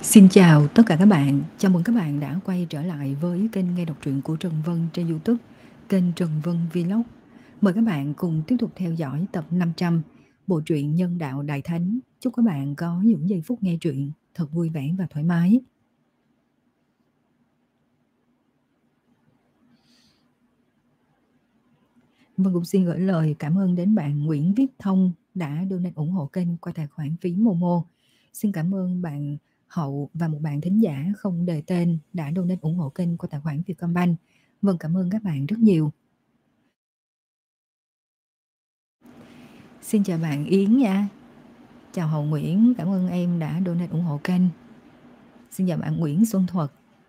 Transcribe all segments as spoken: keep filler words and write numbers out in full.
Xin chào tất cả các bạn, chào mừng các bạn đã quay trở lại với kênh nghe đọc truyện của Trần Vân trên YouTube, kênh Trần Vân Vlog. Mời các bạn cùng tiếp tục theo dõi tập năm trăm bộ truyện Nhân đạo Đại Thánh. Chúc các bạn có những giây phút nghe truyện thật vui vẻ và thoải mái. Vân cũng xin gửi lời cảm ơn đến bạn Nguyễn Viết Thông đã donate ủng hộ kênh qua tài khoản phí Momo. Xin cảm ơn bạn Hậu và một bạn thính giả không đề tên đã donate ủng hộ kênh qua tài khoản Vietcombank. Vâng, cảm ơn các bạn rất nhiều. Xin chào bạn Yến nha. Chào Hậu Nguyễn, cảm ơn em đã donate ủng hộ kênh. Xin chào bạn Nguyễn Xuân Thuật.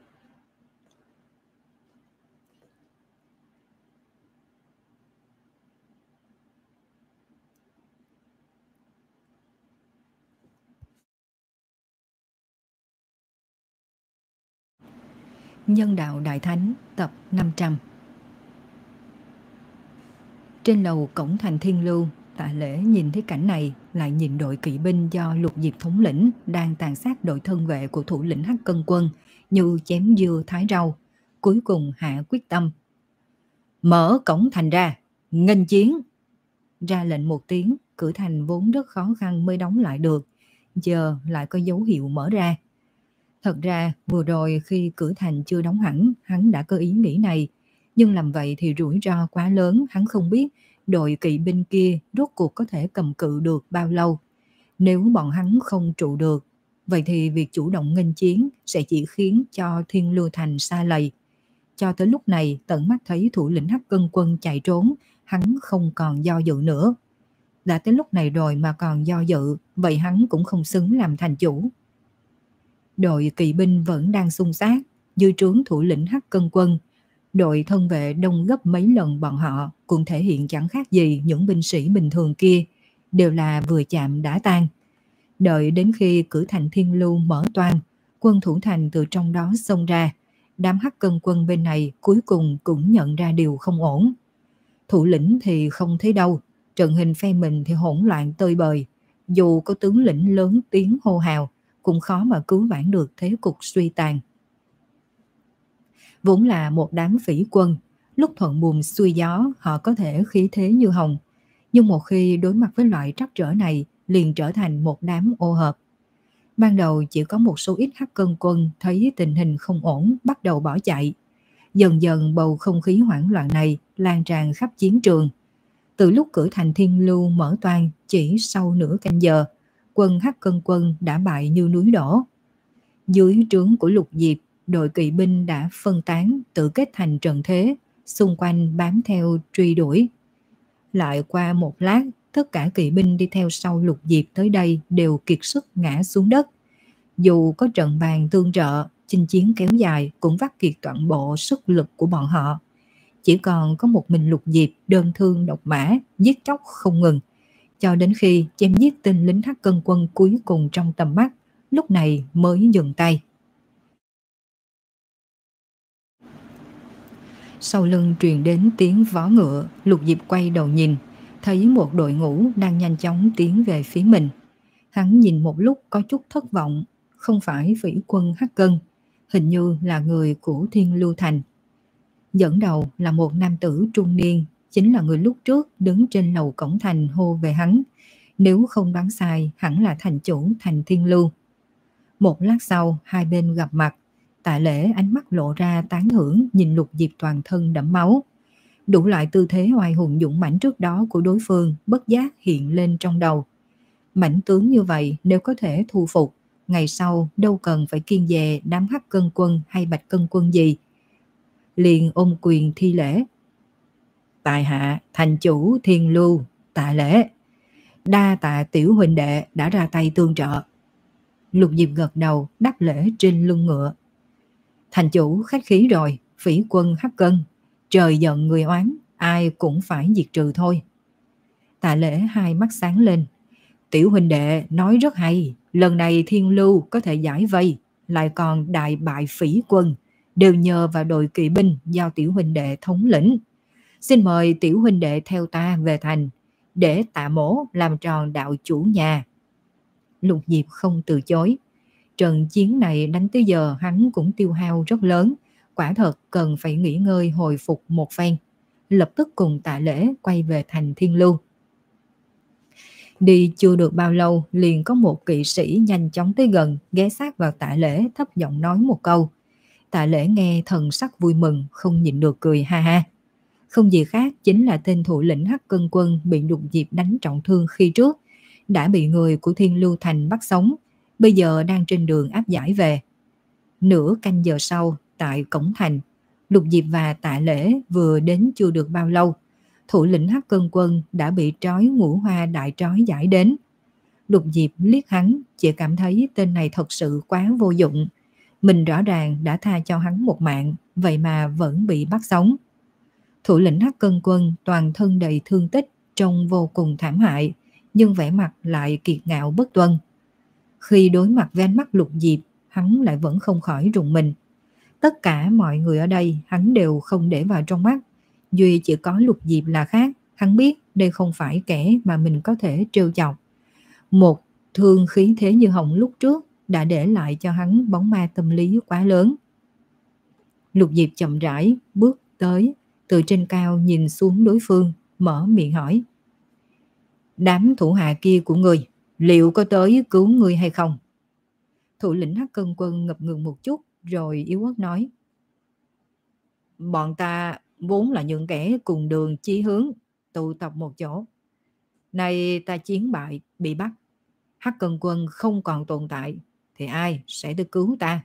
Nhân đạo Đại Thánh tập năm trăm. Trên lầu cổng thành Thiên Lưu, Tạ Lễ nhìn thấy cảnh này, lại nhìn đội kỵ binh do Lục Diệp thống lĩnh đang tàn sát đội thân vệ của thủ lĩnh Hắc Cân Quân như chém dưa thái rau. Cuối cùng hạ quyết tâm. Mở cổng thành ra, nghênh chiến. Ra lệnh một tiếng, cửa thành vốn rất khó khăn mới đóng lại được, giờ lại có dấu hiệu mở ra. Thật ra vừa rồi khi cửa thành chưa đóng hẳn, hắn đã có ý nghĩ này, nhưng làm vậy thì rủi ro quá lớn, hắn không biết đội kỵ binh kia rốt cuộc có thể cầm cự được bao lâu. Nếu bọn hắn không trụ được, vậy thì việc chủ động nghênh chiến sẽ chỉ khiến cho Thiên Lưu Thành sa lầy. Cho tới lúc này, tận mắt thấy thủ lĩnh Hắc Cân Quân chạy trốn, hắn không còn do dự nữa. Đã tới lúc này rồi mà còn do dự, vậy hắn cũng không xứng làm thành chủ. Đội kỵ binh vẫn đang xung sát, dưới trướng thủ lĩnh Hắc Cân Quân. Đội thân vệ đông gấp mấy lần bọn họ, cũng thể hiện chẳng khác gì những binh sĩ bình thường kia, đều là vừa chạm đã tan. Đợi đến khi cửa thành Thiên Lưu mở toang, quân thủ thành từ trong đó xông ra, đám Hắc Cân Quân bên này cuối cùng cũng nhận ra điều không ổn. Thủ lĩnh thì không thấy đâu, trận hình phe mình thì hỗn loạn tơi bời, dù có tướng lĩnh lớn tiếng hô hào cũng khó mà cứu vãn được thế cục suy tàn. Vốn là một đám phỉ quân, lúc thuận buồm xuôi gió họ có thể khí thế như hồng, nhưng một khi đối mặt với loại trắc trở này liền trở thành một đám ô hợp. Ban đầu chỉ có một số ít Hắc Cân Quân thấy tình hình không ổn bắt đầu bỏ chạy. Dần dần bầu không khí hoảng loạn này lan tràn khắp chiến trường. Từ lúc cửa thành Thiên Lưu mở toang, chỉ sau nửa canh giờ, quân Hắc Cân Quân đã bại như núi đổ. Dưới trướng của Lục Diệp, đội kỵ binh đã phân tán, tự kết thành trận thế, xung quanh bám theo truy đuổi. Lại qua một lát, tất cả kỵ binh đi theo sau Lục Diệp tới đây đều kiệt sức ngã xuống đất. Dù có trận bàn tương trợ, chinh chiến kéo dài cũng vắt kiệt toàn bộ sức lực của bọn họ. Chỉ còn có một mình Lục Diệp đơn thương độc mã, giết chóc không ngừng, cho đến khi chém giết tên lính Hắc Cân Quân cuối cùng trong tầm mắt, lúc này mới dừng tay. Sau lưng truyền đến tiếng vó ngựa, Lục Diệp quay đầu nhìn, thấy một đội ngũ đang nhanh chóng tiến về phía mình. Hắn nhìn một lúc có chút thất vọng, không phải phỉ quân Hắc Cân, hình như là người của Thiên Lưu Thành. Dẫn đầu là một nam tử trung niên, chính là người lúc trước đứng trên lầu cổng thành hô về hắn. Nếu không đoán sai, hẳn là thành chủ thành Thiên Lưu. Một lát sau, hai bên gặp mặt. Tạ Lễ ánh mắt lộ ra tán thưởng, nhìn Lục Diệp toàn thân đẫm máu. Đủ loại tư thế oai hùng dũng mãnh trước đó của đối phương bất giác hiện lên trong đầu. Mãnh tướng như vậy nếu có thể thu phục, ngày sau đâu cần phải kiêng dè đám Hắc Cân Quân hay Bạch Cân Quân gì. Liền ôm quyền thi lễ. Tại hạ thành chủ Thiên Lưu, Tạ Lễ. Đa tạ tiểu huynh đệ đã ra tay tương trợ. Lục Diệp gật đầu đáp lễ trên lưng ngựa. Thành chủ khách khí rồi, phỉ quân Hắc Cân, trời giận người oán, ai cũng phải diệt trừ thôi. Tạ Lễ hai mắt sáng lên. Tiểu huynh đệ nói rất hay, lần này Thiên Lưu có thể giải vây, lại còn đại bại phỉ quân, đều nhờ vào đội kỵ binh do tiểu huynh đệ thống lĩnh. Xin mời tiểu huynh đệ theo ta về thành, để Tạ mỗ làm tròn đạo chủ nhà. Lục Diệp không từ chối. Trận chiến này đánh tới giờ hắn cũng tiêu hao rất lớn, quả thật cần phải nghỉ ngơi hồi phục một phen. Lập tức cùng Tạ Lễ quay về thành Thiên Lưu. Đi chưa được bao lâu liền có một kỵ sĩ nhanh chóng tới gần, ghé sát vào Tạ Lễ thấp giọng nói một câu. Tạ Lễ nghe thần sắc vui mừng, không nhịn được cười ha ha. Không gì khác chính là tên thủ lĩnh Hắc Cân Quân bị Lục Diệp đánh trọng thương khi trước, đã bị người của Thiên Lưu Thành bắt sống, bây giờ đang trên đường áp giải về. Nửa canh giờ sau, tại cổng thành, Lục Diệp và Tạ Lễ vừa đến chưa được bao lâu, thủ lĩnh Hắc Cân Quân đã bị trói ngũ hoa đại trói giải đến. Lục Diệp liếc hắn, chỉ cảm thấy tên này thật sự quá vô dụng. Mình rõ ràng đã tha cho hắn một mạng, vậy mà vẫn bị bắt sống. Thủ lĩnh Hắc Cân Quân toàn thân đầy thương tích, trông vô cùng thảm hại, nhưng vẻ mặt lại kiệt ngạo bất tuân. Khi đối mặt với ánh mắt Lục Diệp, hắn lại vẫn không khỏi rùng mình. Tất cả mọi người ở đây hắn đều không để vào trong mắt, duy chỉ có Lục Diệp là khác. Hắn biết đây không phải kẻ mà mình có thể trêu chọc. Một thương khí thế như hồng lúc trước đã để lại cho hắn bóng ma tâm lý quá lớn. Lục Diệp chậm rãi bước tới, từ trên cao nhìn xuống đối phương, mở miệng hỏi. Đám thủ hạ kia của ngươi, liệu có tới cứu ngươi hay không? Thủ lĩnh Hắc Cân Quân ngập ngừng một chút, rồi yếu ớt nói. Bọn ta vốn là những kẻ cùng đường chí hướng, tụ tập một chỗ. Nay ta chiến bại, bị bắt. Hắc Cân Quân không còn tồn tại, thì ai sẽ tới cứu ta?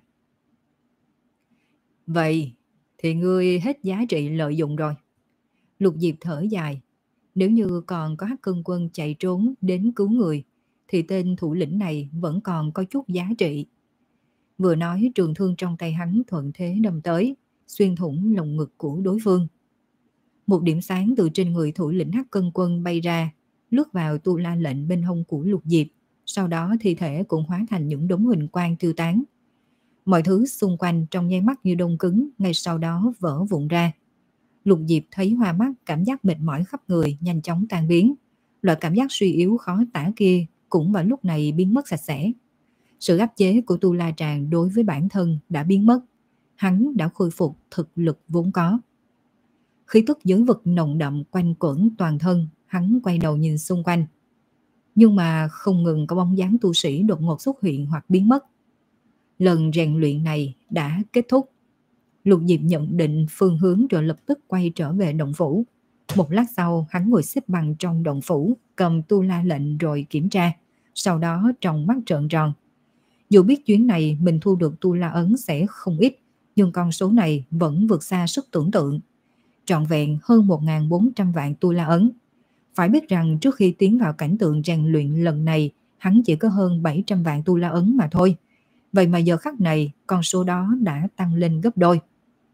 Vậy thì ngươi hết giá trị lợi dụng rồi. Lục Diệp thở dài. Nếu như còn có Hắc Cân Quân chạy trốn đến cứu người, thì tên thủ lĩnh này vẫn còn có chút giá trị. Vừa nói, trường thương trong tay hắn thuận thế đâm tới, xuyên thủng lồng ngực của đối phương. Một điểm sáng từ trên người thủ lĩnh Hắc Cân Quân bay ra, lướt vào tu la lệnh bên hông của Lục Diệp. Sau đó thi thể cũng hóa thành những đống huỳnh quang tiêu tán. Mọi thứ xung quanh trong nháy mắt như đông cứng, ngay sau đó vỡ vụn ra. Lục Diệp thấy hoa mắt, cảm giác mệt mỏi khắp người nhanh chóng tan biến. Loại cảm giác suy yếu khó tả kia cũng vào lúc này biến mất sạch sẽ. Sự áp chế của Tu La Tràng đối với bản thân đã biến mất. Hắn đã khôi phục thực lực vốn có. Khí tức giới vực nồng đậm quanh quẩn toàn thân, hắn quay đầu nhìn xung quanh. Nhưng mà không ngừng có bóng dáng tu sĩ đột ngột xuất hiện hoặc biến mất. Lần rèn luyện này đã kết thúc. Lục Diệp nhận định phương hướng rồi lập tức quay trở về động phủ. Một lát sau, hắn ngồi xếp bằng trong động phủ, cầm tu la lệnh rồi kiểm tra. Sau đó trong mắt trợn tròn. Dù biết chuyến này mình thu được tu la ấn sẽ không ít, nhưng con số này vẫn vượt xa sức tưởng tượng. Trọn vẹn hơn một nghìn bốn trăm vạn tu la ấn. Phải biết rằng trước khi tiến vào cảnh tượng rèn luyện lần này, hắn chỉ có hơn bảy trăm vạn tu la ấn mà thôi. Vậy mà giờ khắc này, con số đó đã tăng lên gấp đôi.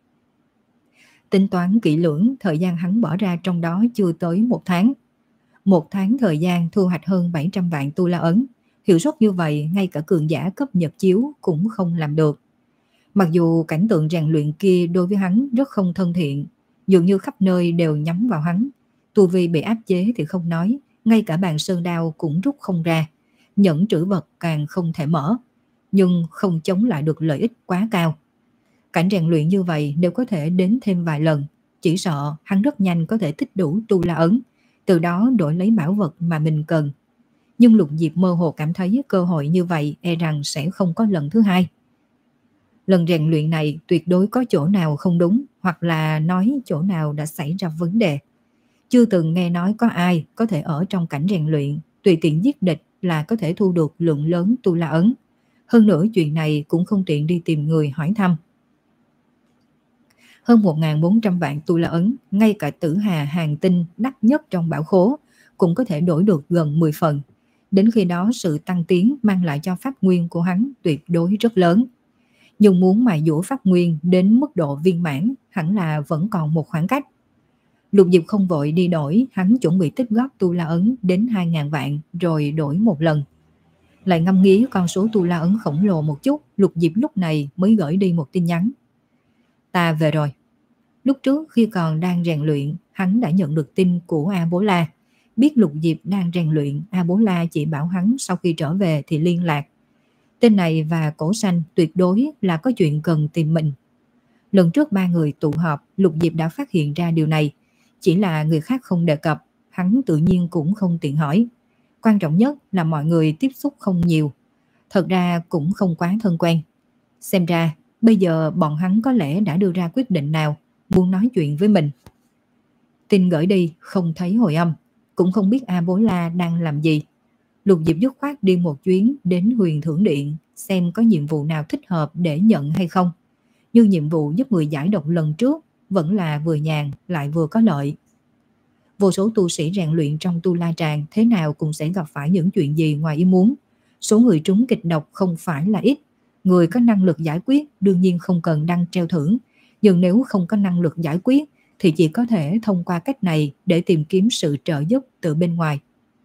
Tính toán kỹ lưỡng, thời gian hắn bỏ ra trong đó chưa tới một tháng. Một tháng thời gian thu hoạch hơn bảy trăm vạn tu la ấn. Hiệu suất như vậy, ngay cả cường giả cấp nhật chiếu cũng không làm được. Mặc dù cảnh tượng rèn luyện kia đối với hắn rất không thân thiện, dường như khắp nơi đều nhắm vào hắn. Tu vi bị áp chế thì không nói, ngay cả bàn sơn đao cũng rút không ra. Nhẫn trữ vật càng không thể mở, nhưng không chống lại được lợi ích quá cao. Cảnh rèn luyện như vậy nếu có thể đến thêm vài lần, chỉ sợ hắn rất nhanh có thể tích đủ tu la ấn, từ đó đổi lấy bảo vật mà mình cần. Nhưng Lục Diệp mơ hồ cảm thấy cơ hội như vậy e rằng sẽ không có lần thứ hai. Lần rèn luyện này tuyệt đối có chỗ nào không đúng, hoặc là nói chỗ nào đã xảy ra vấn đề. Chưa từng nghe nói có ai có thể ở trong cảnh rèn luyện tùy tiện giết địch là có thể thu được lượng lớn tu la ấn. Hơn nữa chuyện này cũng không tiện đi tìm người hỏi thăm. Hơn một nghìn bốn trăm vạn tu la ấn, ngay cả tử hà hàng tinh đắt nhất trong bảo khố cũng có thể đổi được gần mười phần. Đến khi đó sự tăng tiến mang lại cho pháp nguyên của hắn tuyệt đối rất lớn. Nhưng muốn mài dũa pháp nguyên đến mức độ viên mãn hẳn là vẫn còn một khoảng cách. Lục Diệp không vội đi đổi, hắn chuẩn bị tích góp tu la ấn đến hai nghìn vạn rồi đổi một lần. Lại ngâm nghĩ con số tu la ấn khổng lồ một chút, Lục Diệp lúc này mới gửi đi một tin nhắn. Ta về rồi. Lúc trước khi còn đang rèn luyện, hắn đã nhận được tin của A Bố La. Biết Lục Diệp đang rèn luyện, A Bố La chỉ bảo hắn sau khi trở về thì liên lạc. Tên này và Cổ Xanh tuyệt đối là có chuyện cần tìm mình. Lần trước ba người tụ họp, Lục Diệp đã phát hiện ra điều này. Chỉ là người khác không đề cập, hắn tự nhiên cũng không tiện hỏi. Quan trọng nhất là mọi người tiếp xúc không nhiều. Thật ra cũng không quá thân quen. Xem ra, bây giờ bọn hắn có lẽ đã đưa ra quyết định nào, muốn nói chuyện với mình. Tin gửi đi, không thấy hồi âm. Cũng không biết A Bố La đang làm gì. Lục Diệp dứt khoát đi một chuyến đến Huyền Thưởng Điện, xem có nhiệm vụ nào thích hợp để nhận hay không. Như nhiệm vụ giúp người giải độc lần trước, vẫn là vừa nhàn lại vừa có lợi. Vô số tu sĩ rèn luyện trong Tu La Tràng thế nào cũng sẽ gặp phải những chuyện gì ngoài ý muốn. Số người trúng kịch độc không phải là ít. Người có năng lực giải quyết đương nhiên không cần đăng treo thưởng. Nhưng nếu không có năng lực giải quyết thì chỉ có thể thông qua cách này để tìm kiếm sự trợ giúp từ bên ngoài.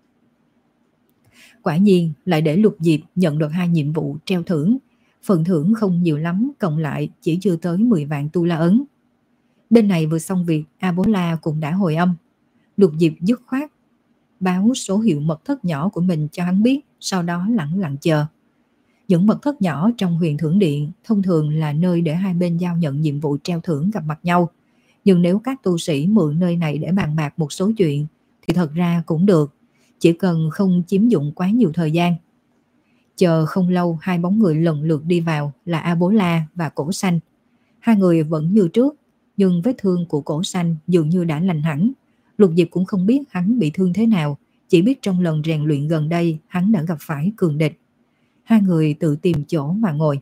Quả nhiên lại để Lục Diệp nhận được hai nhiệm vụ treo thưởng. Phần thưởng không nhiều lắm, cộng lại chỉ chưa tới mười vạn tu la ấn. Bên này vừa xong việc, A Bố La cũng đã hồi âm. Lục Diệp dứt khoát báo số hiệu mật thất nhỏ của mình cho hắn biết, sau đó lặng lặng chờ. Những mật thất nhỏ trong Huyền Thưởng Điện thông thường là nơi để hai bên giao nhận nhiệm vụ treo thưởng gặp mặt nhau. Nhưng nếu các tu sĩ mượn nơi này để bàn bạc một số chuyện thì thật ra cũng được, chỉ cần không chiếm dụng quá nhiều thời gian. Chờ không lâu, hai bóng người lần lượt đi vào là A Bố La và Cổ Xanh. Hai người vẫn như trước, nhưng vết thương của Cổ Xanh dường như đã lành hẳn. Lục Diệp cũng không biết hắn bị thương thế nào, chỉ biết trong lần rèn luyện gần đây hắn đã gặp phải cường địch. Hai người tự tìm chỗ mà ngồi.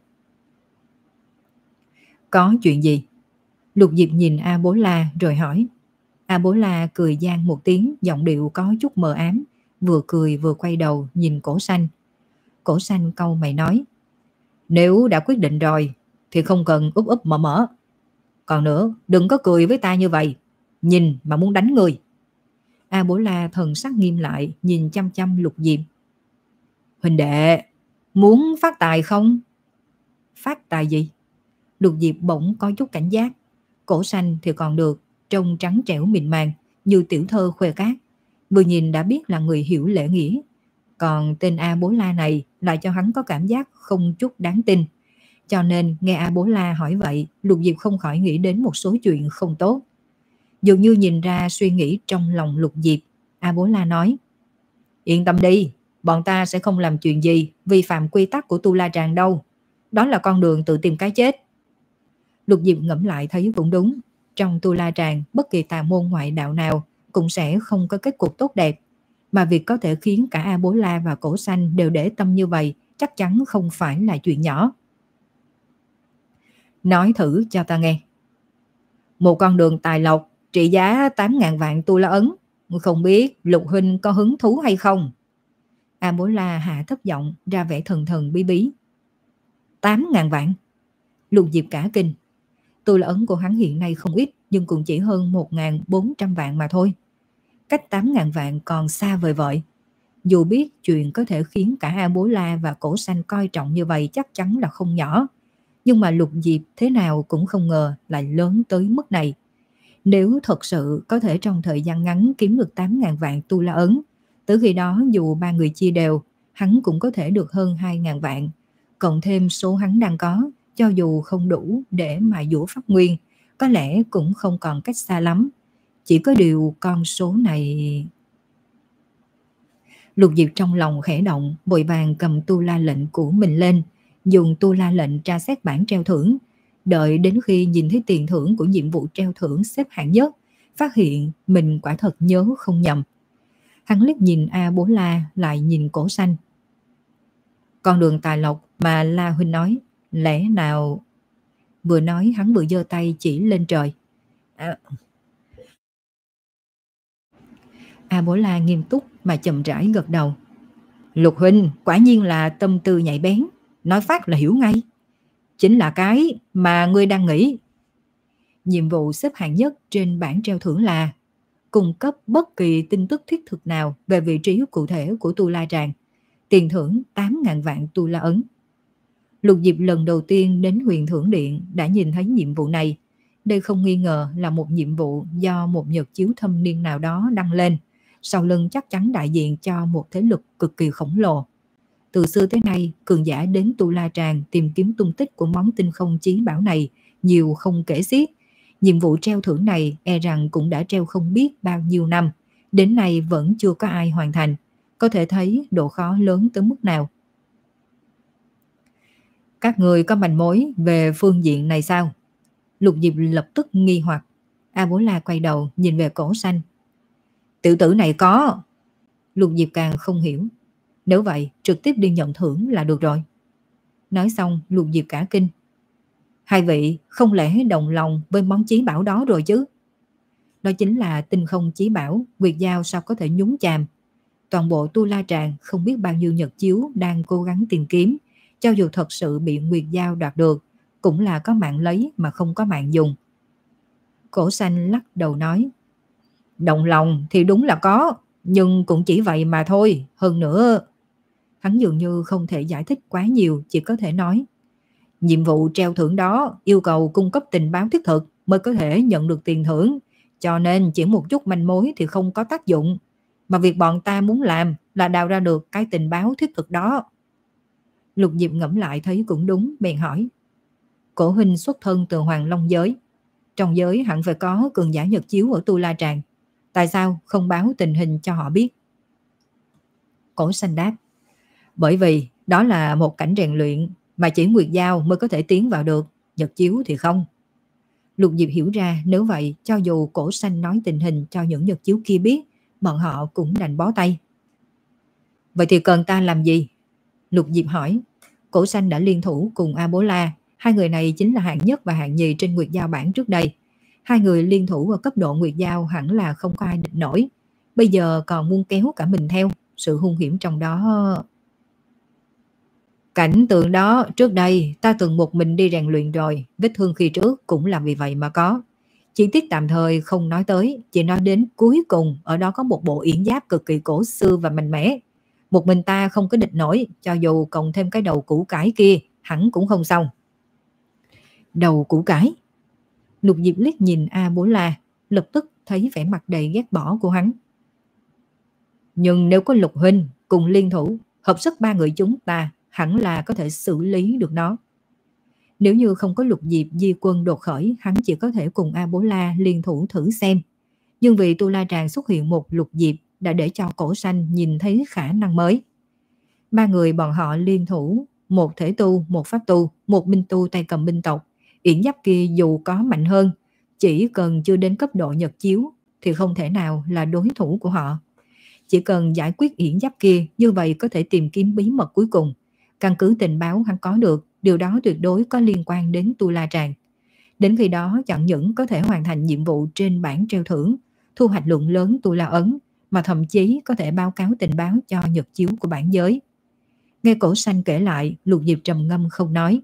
Có chuyện gì? Lục Diệp nhìn A Bố La rồi hỏi. A Bố La cười gian một tiếng, giọng điệu có chút mờ ám, vừa cười vừa quay đầu nhìn Cổ Xanh. Cổ Xanh cau mày nói, nếu đã quyết định rồi thì không cần úp úp mở mở. Còn nữa, đừng có cười với ta như vậy, nhìn mà muốn đánh người. A Bố La thần sắc nghiêm lại, nhìn chăm chăm Lục Diệp. Huynh đệ, muốn phát tài không? Phát tài gì? Lục Diệp bỗng có chút cảnh giác. Cổ Xanh thì còn được, trông trắng trẻo mịn màng như tiểu thơ khoe cát, vừa nhìn đã biết là người hiểu lễ nghĩa. Còn tên A Bố La này lại cho hắn có cảm giác không chút đáng tin. Cho nên nghe A Bố La hỏi vậy, Lục Diệp không khỏi nghĩ đến một số chuyện không tốt. Dường như nhìn ra suy nghĩ trong lòng Lục Diệp, A Bố La nói, yên tâm đi, bọn ta sẽ không làm chuyện gì vi phạm quy tắc của Tu La Tràng đâu. Đó là con đường tự tìm cái chết. Lục Diệp ngẫm lại thấy cũng đúng. Trong Tu La Tràng, bất kỳ tà môn ngoại đạo nào cũng sẽ không có kết cục tốt đẹp. Mà việc có thể khiến cả A Bố La và Cổ Xanh đều để tâm như vậy chắc chắn không phải là chuyện nhỏ. Nói thử cho ta nghe. Một con đường tài lộc trị giá tám ngàn vạn tu la ấn. Không biết Lục huynh có hứng thú hay không? A Bố La hạ thấp giọng ra vẻ thần thần bí bí. Tám ngàn vạn? Lục Diệp cả kinh. Tu la ấn của hắn hiện nay không ít, nhưng cũng chỉ hơn một ngàn bốn trăm vạn mà thôi. Cách tám ngàn vạn còn xa vời vợi. Dù biết chuyện có thể khiến cả A Bố La và Cổ Xanh coi trọng như vậy chắc chắn là không nhỏ. Nhưng mà Lục Diệp thế nào cũng không ngờ lại lớn tới mức này. Nếu thật sự có thể trong thời gian ngắn kiếm được tám ngàn vạn tu la ấn, tới khi đó dù ba người chia đều, hắn cũng có thể được hơn hai ngàn vạn. Cộng thêm số hắn đang có, cho dù không đủ để mà dũa pháp nguyên, có lẽ cũng không còn cách xa lắm. Chỉ có điều con số này... Lục Diệp trong lòng khẽ động, vội vàng cầm tu la lệnh của mình lên, dùng tu la lệnh tra xét bảng treo thưởng. Đợi đến khi nhìn thấy tiền thưởng của nhiệm vụ treo thưởng xếp hạng nhất, phát hiện mình quả thật nhớ không nhầm. Hắn liếc nhìn A Bố La, lại nhìn Cổ Xanh. Con đường tài lộc mà La huynh nói, lẽ nào... Vừa nói hắn vừa giơ tay chỉ lên trời. À... A Bố La nghiêm túc mà chậm rãi gật đầu. Lục huynh quả nhiên là tâm tư nhạy bén, nói phát là hiểu ngay. Chính là cái mà ngươi đang nghĩ. Nhiệm vụ xếp hạng nhất trên bảng treo thưởng là cung cấp bất kỳ tin tức thiết thực nào về vị trí cụ thể của Tu La Tràng. Tiền thưởng tám ngàn vạn tu la ấn. Lục Diệp lần đầu tiên đến Huyền Thưởng Điện đã nhìn thấy nhiệm vụ này. Đây không nghi ngờ là một nhiệm vụ do một nhật chiếu thâm niên nào đó đăng lên. Sau lưng chắc chắn đại diện cho một thế lực cực kỳ khổng lồ. Từ xưa tới nay, cường giả đến Tu La Tràng tìm kiếm tung tích của món tinh không chí bảo này nhiều không kể xiết. Nhiệm vụ treo thưởng này e rằng cũng đã treo không biết bao nhiêu năm, đến nay vẫn chưa có ai hoàn thành. Có thể thấy độ khó lớn tới mức nào. Các người có manh mối về phương diện này sao? Lục Diệp lập tức nghi hoặc. A Bố La quay đầu nhìn về Cổ Xanh. Tiểu tử này có. Lục Diệp càng không hiểu. Nếu vậy trực tiếp đi nhận thưởng là được rồi. Nói xong Lục Diệp cả kinh. Hai vị không lẽ đồng lòng với món chí bảo đó rồi chứ? Đó chính là tinh không chí bảo, Nguyệt Giao sao có thể nhúng chàm. Toàn bộ Tu La Tràng không biết bao nhiêu nhật chiếu đang cố gắng tìm kiếm. Cho dù thật sự bị Nguyệt Giao đoạt được, cũng là có mạng lấy mà không có mạng dùng. Cổ Xanh lắc đầu nói. Đồng lòng thì đúng là có, nhưng cũng chỉ vậy mà thôi. Hơn nữa, hắn dường như không thể giải thích quá nhiều, chỉ có thể nói. Nhiệm vụ treo thưởng đó yêu cầu cung cấp tình báo thiết thực mới có thể nhận được tiền thưởng, cho nên chỉ một chút manh mối thì không có tác dụng. Mà việc bọn ta muốn làm là đào ra được cái tình báo thiết thực đó. Lục Diệp ngẫm lại thấy cũng đúng, bèn hỏi. Cổ huynh xuất thân từ Hoàng Long giới. Trong giới hẳn phải có cường giả nhật chiếu ở Tu La Tràng. Tại sao không báo tình hình cho họ biết? Cổ Xanh đáp. Bởi vì đó là một cảnh rèn luyện mà chỉ Nguyệt Giao mới có thể tiến vào được, nhật chiếu thì không. Lục Diệp hiểu ra nếu vậy cho dù Cổ Xanh nói tình hình cho những nhật chiếu kia biết, bọn họ cũng đành bó tay. Vậy thì cần ta làm gì? Lục Diệp hỏi. Cổ Xanh đã liên thủ cùng A Bố La. Hai người này chính là hạng nhất và hạng nhì trên Nguyệt Giao bảng trước đây. Hai người liên thủ ở cấp độ Nguyệt Giao hẳn là không có ai địch nổi. Bây giờ còn muốn kéo cả mình theo. Sự hung hiểm trong đó... Cảnh tượng đó trước đây ta từng một mình đi rèn luyện rồi. Vết thương khi trước cũng là vì vậy mà có. Chi tiết tạm thời không nói tới, chỉ nói đến cuối cùng ở đó có một bộ yển giáp cực kỳ cổ xưa và mạnh mẽ. Một mình ta không có địch nổi, cho dù cộng thêm cái đầu củ cải kia hẳn cũng không xong. Đầu củ cải? Lục Diệp liếc nhìn A Bố La, lập tức thấy vẻ mặt đầy ghét bỏ của hắn. Nhưng nếu có Lục huynh cùng liên thủ, hợp sức ba người chúng ta hẳn là có thể xử lý được nó. Nếu như không có Lục Diệp di quân đột khởi, hắn chỉ có thể cùng A Bố La liên thủ thử xem. Nhưng vì Tu La Tràng xuất hiện một Lục Diệp đã để cho Cổ Xanh nhìn thấy khả năng mới. Ba người bọn họ liên thủ, một thể tu, một pháp tu, một minh tu tay cầm binh tộc. Yển giáp kia dù có mạnh hơn, chỉ cần chưa đến cấp độ nhật chiếu thì không thể nào là đối thủ của họ. Chỉ cần giải quyết yển giáp kia, như vậy có thể tìm kiếm bí mật cuối cùng. Căn cứ tình báo hắn có được, điều đó tuyệt đối có liên quan đến Tu La Tràng. Đến khi đó chẳng những có thể hoàn thành nhiệm vụ trên bảng treo thưởng, thu hoạch lượng lớn Tu La ấn, mà thậm chí có thể báo cáo tình báo cho nhật chiếu của bản giới. Nghe Cổ Xanh kể lại, Lục Diệp trầm ngâm không nói.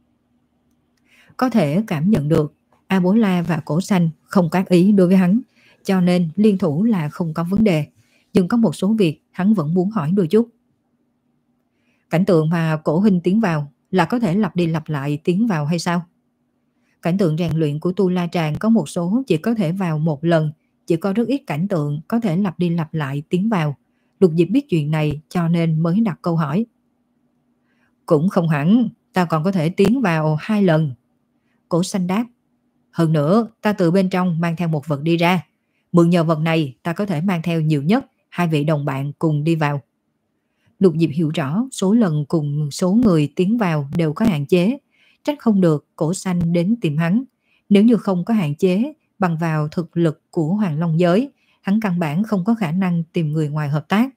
Có thể cảm nhận được A Bố La và Cổ Xanh không có ác ý đối với hắn, cho nên liên thủ là không có vấn đề. Nhưng có một số việc hắn vẫn muốn hỏi đôi chút. Cảnh tượng mà Cổ huynh tiến vào là có thể lặp đi lặp lại tiến vào hay sao? Cảnh tượng rèn luyện của Tu La Tràng có một số chỉ có thể vào một lần, chỉ có rất ít cảnh tượng có thể lặp đi lặp lại tiến vào. Lục Diệp biết chuyện này cho nên mới đặt câu hỏi. Cũng không hẳn, ta còn có thể tiến vào hai lần. Cổ Xanh đáp. Hơn nữa, ta từ bên trong mang theo một vật đi ra. Mượn nhờ vật này, ta có thể mang theo nhiều nhất hai vị đồng bạn cùng đi vào. Lục Diệp hiểu rõ số lần cùng số người tiến vào đều có hạn chế. Trách không được Cổ Xanh đến tìm hắn. Nếu như không có hạn chế, bằng vào thực lực của Hoàng Long giới, hắn căn bản không có khả năng tìm người ngoài hợp tác.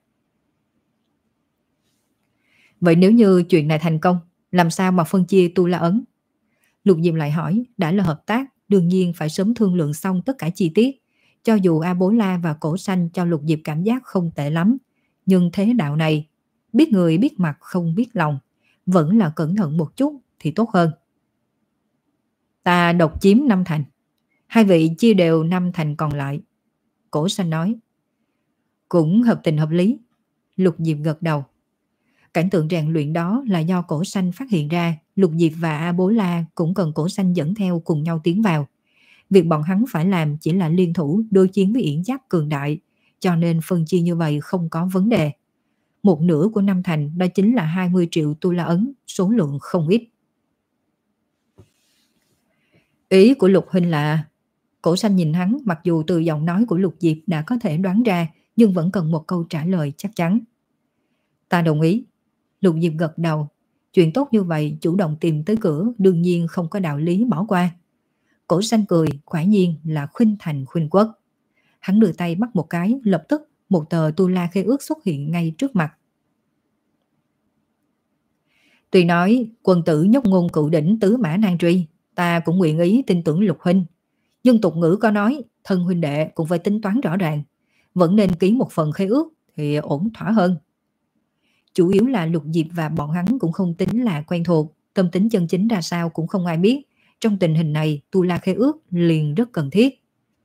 Vậy nếu như chuyện này thành công, làm sao mà phân chia Tu La ấn? Lục Diệp lại hỏi, đã là hợp tác, đương nhiên phải sớm thương lượng xong tất cả chi tiết. Cho dù A Bố La và Cổ Xanh cho Lục Diệp cảm giác không tệ lắm, nhưng thế đạo này, biết người biết mặt không biết lòng, vẫn là cẩn thận một chút thì tốt hơn. Ta độc chiếm năm thành, hai vị chia đều năm thành còn lại. Cổ Xanh nói. Cũng hợp tình hợp lý. Lục Diệp gật đầu. Cảnh tượng rèn luyện đó là do Cổ Xanh phát hiện ra. Lục Diệp và A Bố La cũng cần Cổ Xanh dẫn theo cùng nhau tiến vào. Việc bọn hắn phải làm chỉ là liên thủ đối chiến với yển giáp cường đại, cho nên phân chia như vậy không có vấn đề. một nửa của năm thành đó chính là hai mươi triệu tu la ấn, số lượng không ít. Ý của Lục huynh là... Cổ Xanh nhìn hắn, mặc dù từ giọng nói của Lục Diệp đã có thể đoán ra, nhưng vẫn cần một câu trả lời chắc chắn. Ta đồng ý. Lục Diệp gật đầu. Chuyện tốt như vậy chủ động tìm tới cửa, đương nhiên không có đạo lý bỏ qua. Cổ Xanh cười, quả nhiên là khuynh thành khuynh quốc. Hắn đưa tay bắt một cái, lập tức một tờ tu la khế ước xuất hiện ngay trước mặt. Tuy nói quân tử nhóc ngôn cựu đỉnh tứ mã nan truy, ta cũng nguyện ý tin tưởng Lục huynh. Nhưng tục ngữ có nói, thân huynh đệ cũng phải tính toán rõ ràng, vẫn nên ký một phần khế ước thì ổn thỏa hơn. Chủ yếu là Lục Diệp và bọn hắn cũng không tính là quen thuộc, tâm tính chân chính ra sao cũng không ai biết. Trong tình hình này, tu la khế ước liền rất cần thiết.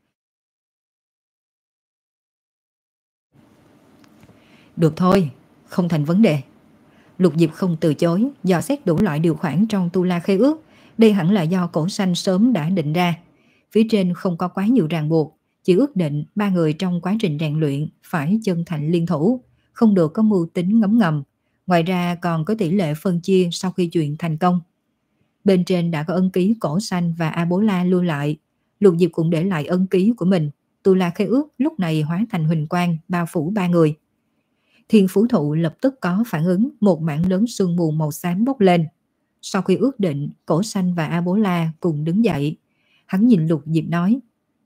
Được thôi, không thành vấn đề. Lục Diệp không từ chối, dò xét đủ loại điều khoản trong tu la khế ước. Đây hẳn là do Cổ Xanh sớm đã định ra. Phía trên không có quá nhiều ràng buộc, chỉ ước định ba người trong quá trình rèn luyện phải chân thành liên thủ, không được có mưu tính ngấm ngầm. Ngoài ra còn có tỷ lệ phân chia sau khi chuyện thành công. Bên trên đã có ấn ký Cổ Xanh và A Bố La lưu lại. Lục Diệp cũng để lại ấn ký của mình. Tu la khế ước lúc này hóa thành huỳnh quang bao phủ ba người. Thiên Phú Thụ lập tức có phản ứng, một mảng lớn sương mù màu xám bốc lên. Sau khi ước định, Cổ Xanh và A Bố La cùng đứng dậy. Hắn nhìn Lục Diệp nói: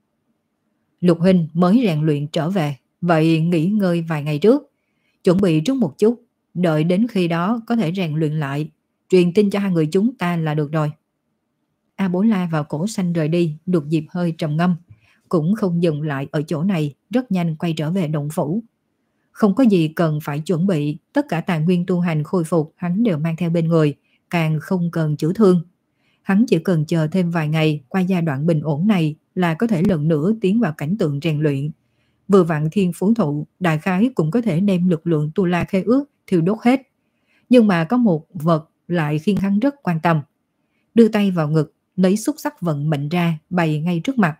Lục huynh mới rèn luyện trở về, vậy nghỉ ngơi vài ngày trước, chuẩn bị trước một chút, đợi đến khi đó có thể rèn luyện lại, truyền tin cho hai người chúng ta là được rồi. A Bố La và Cổ Xanh rời đi. Lục Diệp hơi trầm ngâm, cũng không dừng lại ở chỗ này, rất nhanh quay trở về động phủ. Không có gì cần phải chuẩn bị, tất cả tài nguyên tu hành khôi phục hắn đều mang theo bên người, càng không cần chữa thương. Hắn chỉ cần chờ thêm vài ngày, qua giai đoạn bình ổn này là có thể lần nữa tiến vào cảnh tượng rèn luyện. Vừa vặn Thiên Phú Thụ đại khái cũng có thể đem lực lượng tu la khế ước thiêu đốt hết. Nhưng mà có một vật lại khiến hắn rất quan tâm. Đưa tay vào ngực, lấy xúc sắc vận mệnh ra, bày ngay trước mặt.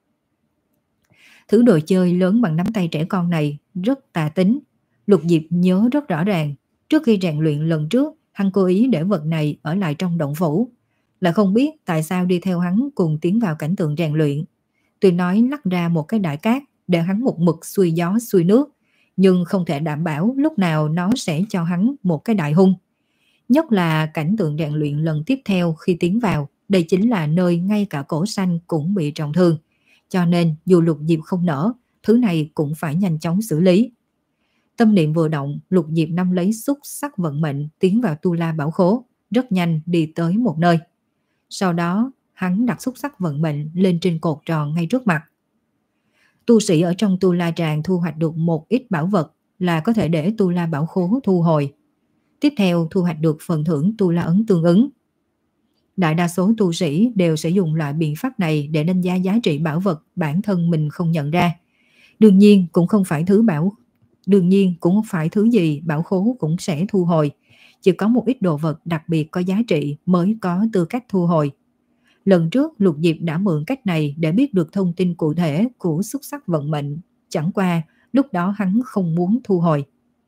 Thứ đồ chơi lớn bằng nắm tay trẻ con này rất tà tính. Lục Diệp nhớ rất rõ ràng, trước khi rèn luyện lần trước, hắn cố ý để vật này ở lại trong động phủ. Là không biết tại sao đi theo hắn cùng tiến vào cảnh tượng rèn luyện. Tuy nói lắc ra một cái đại cát để hắn một mực xuôi gió xuôi nước, nhưng không thể đảm bảo lúc nào nó sẽ cho hắn một cái đại hung. Nhất là cảnh tượng rèn luyện lần tiếp theo khi tiến vào, đây chính là nơi ngay cả Cổ Xanh cũng bị trọng thương. Cho nên dù Lục Diệp không nỡ, thứ này cũng phải nhanh chóng xử lý. Tâm niệm vừa động, Lục Diệp nắm lấy xúc sắc vận mệnh tiến vào tu la bảo khố, rất nhanh đi tới một nơi. Sau đó hắn đặt xúc sắc vận mệnh lên trên cột tròn ngay trước mặt. Tu sĩ ở trong tu la tràng thu hoạch được một ít bảo vật là có thể để tu la bảo khố thu hồi. Tiếp theo thu hoạch được phần thưởng tu la ấn tương ứng. Đại đa số tu sĩ đều sẽ dùng loại biện pháp này để đánh giá giá trị bảo vật bản thân mình không nhận ra. Đương nhiên cũng không phải thứ bảo đương nhiên cũng không phải thứ gì bảo khố cũng sẽ thu hồi. Chỉ có một ít đồ vật đặc biệt có giá trị mới có tư cách thu hồi. Lần trước Lục Diệp đã mượn cách này để biết được thông tin cụ thể của xúc sắc vận mệnh. Chẳng qua lúc đó hắn không muốn thu hồi.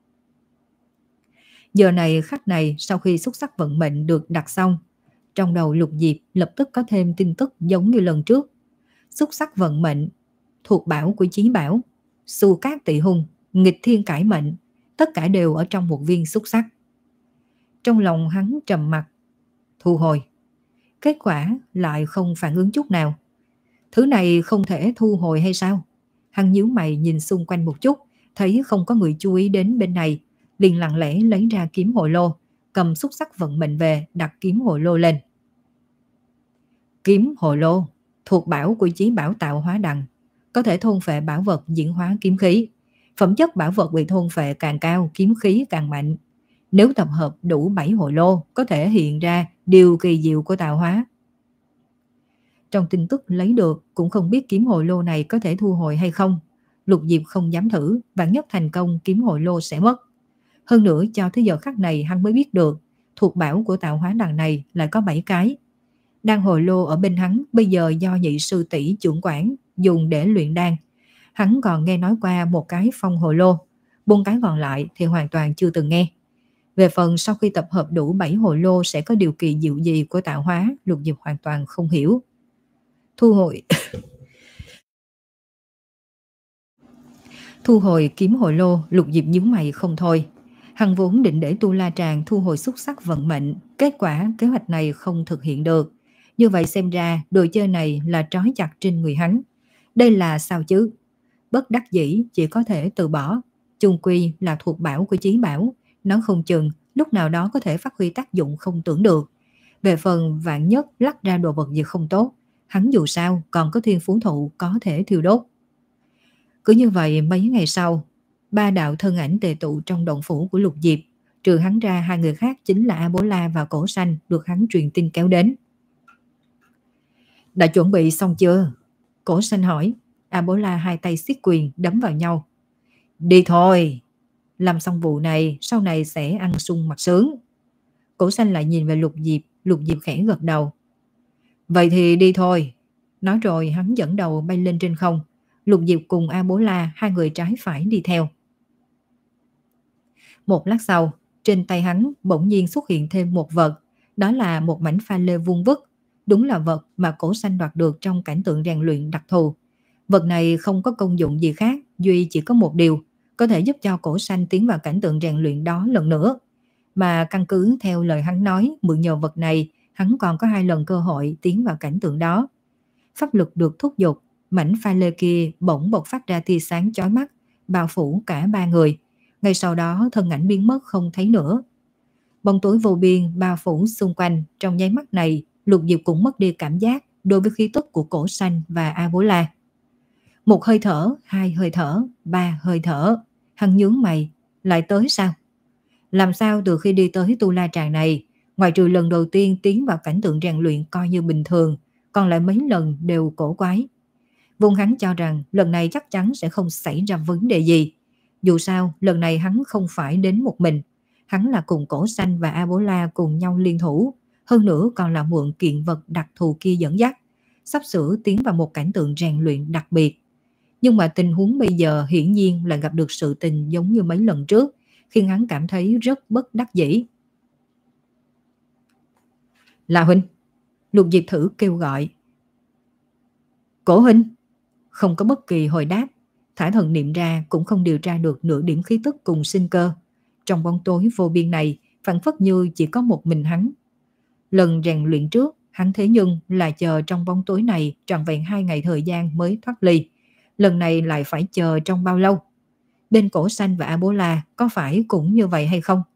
Giờ này khắc này, sau khi xúc sắc vận mệnh được đặt xong, trong đầu Lục Diệp lập tức có thêm tin tức giống như lần trước. Xúc sắc vận mệnh thuộc bảo của Chí Bảo, xu cát tị hung, nghịch thiên cải mệnh, tất cả đều ở trong một viên xúc sắc. Trong lòng hắn trầm mặc, thu hồi. Kết quả lại không phản ứng chút nào. Thứ này không thể thu hồi hay sao? Hắn nhíu mày nhìn xung quanh một chút, thấy không có người chú ý đến bên này, liền lặng lẽ lấy ra kiếm hồ lô, cầm xúc sắc vận mệnh về, đặt kiếm hồ lô lên. Kiếm hồ lô thuộc bảo của Chí Bảo tạo hóa đằng, có thể thôn phệ bảo vật diễn hóa kiếm khí. Phẩm chất bảo vật bị thôn phệ càng cao, kiếm khí càng mạnh. Nếu tập hợp đủ bảy hồ lô, có thể hiện ra điều kỳ diệu của tạo hóa. Trong tin tức lấy được, cũng không biết kiếm hồ lô này có thể thu hồi hay không. Lục Diệp không dám thử, vạn nhất thành công kiếm hồ lô sẽ mất. Hơn nữa cho tới giờ khắc này hắn mới biết được, thuộc bảo của tạo hóa đằng này lại có bảy cái. Đan hồ lô ở bên hắn bây giờ do nhị sư tỷ trưởng quản dùng để luyện đan. Hắn còn nghe nói qua một cái phong hồ lô, bốn cái còn lại thì hoàn toàn chưa từng nghe. Về phần sau khi tập hợp đủ bảy hồ lô sẽ có điều kỳ diệu gì của tạo hóa, Lục Diệp hoàn toàn không hiểu. Thu hồi Thu hồi kiếm hồ lô, Lục Diệp nhíu mày không thôi. Hắn vốn định để Tu La Tràng thu hồi xúc sắc vận mệnh, kết quả kế hoạch này không thực hiện được. Như vậy xem ra đồ chơi này là trói chặt trên người hắn. Đây là sao chứ? Bất đắc dĩ chỉ có thể từ bỏ. Chung quy là thuộc bảo của Chí Bảo, nó không chừng lúc nào đó có thể phát huy tác dụng không tưởng được. Về phần vạn nhất lắc ra đồ vật gì không tốt, hắn dù sao còn có thiên phú thụ có thể thiêu đốt. Cứ như vậy mấy ngày sau, ba đạo thân ảnh tề tụ trong động phủ của Lục Diệp, trừ hắn ra hai người khác chính là A Bố La và Cổ Xanh được hắn truyền tin kéo đến. Đã chuẩn bị xong chưa? Cổ Xanh hỏi. A Bố La hai tay siết quyền đấm vào nhau. Đi thôi, làm xong vụ này sau này sẽ ăn sung mặc sướng. Cổ Xanh lại nhìn về Lục Diệp, Lục Diệp khẽ gật đầu. Vậy thì đi thôi. Nói rồi hắn dẫn đầu bay lên trên không. Lục Diệp cùng A Bố La hai người trái phải đi theo. Một lát sau, trên tay hắn bỗng nhiên xuất hiện thêm một vật, đó là một mảnh pha lê vuông vức. Đúng là vật mà Cổ Xanh đoạt được trong cảnh tượng rèn luyện đặc thù. Vật này không có công dụng gì khác, duy chỉ có một điều, có thể giúp cho Cổ Xanh tiến vào cảnh tượng rèn luyện đó lần nữa. Mà căn cứ theo lời hắn nói, mượn nhờ vật này, hắn còn có hai lần cơ hội tiến vào cảnh tượng đó. Pháp lực được thúc giục, mảnh pha lê kia bỗng bộc phát ra tia sáng chói mắt, bao phủ cả ba người. Ngay sau đó thân ảnh biến mất không thấy nữa. Bóng tối vô biên bao phủ xung quanh, trong nháy mắt này, Lục Diệp cũng mất đi cảm giác đối với khí tức của Cổ Xanh và A Bố La. Một hơi thở, hai hơi thở, ba hơi thở. Hắn nhướng mày, lại tới sao? Làm sao từ khi đi tới Tu La Tràng này, ngoài trừ lần đầu tiên tiến vào cảnh tượng rèn luyện coi như bình thường, còn lại mấy lần đều cổ quái. Vốn hắn cho rằng lần này chắc chắn sẽ không xảy ra vấn đề gì. Dù sao, lần này hắn không phải đến một mình. Hắn là cùng Cổ Xanh và A Bố La cùng nhau liên thủ. Hơn nữa còn là mượn kiện vật đặc thù kia dẫn dắt, sắp sửa tiến vào một cảnh tượng rèn luyện đặc biệt. Nhưng mà tình huống bây giờ hiển nhiên là gặp được sự tình giống như mấy lần trước, khiến hắn cảm thấy rất bất đắc dĩ. Là huynh. Lục Diệp thử kêu gọi. Cổ huynh. Không có bất kỳ hồi đáp, thả thần niệm ra cũng không điều tra được nửa điểm khí tức cùng sinh cơ. Trong bóng tối vô biên này, phảng phất như chỉ có một mình hắn. Lần rèn luyện trước, hắn thế nhưng là chờ trong bóng tối này trọn vẹn hai ngày thời gian mới thoát ly. Lần này lại phải chờ trong bao lâu? Bên Cổ Xanh và A Bố La có phải cũng như vậy hay không?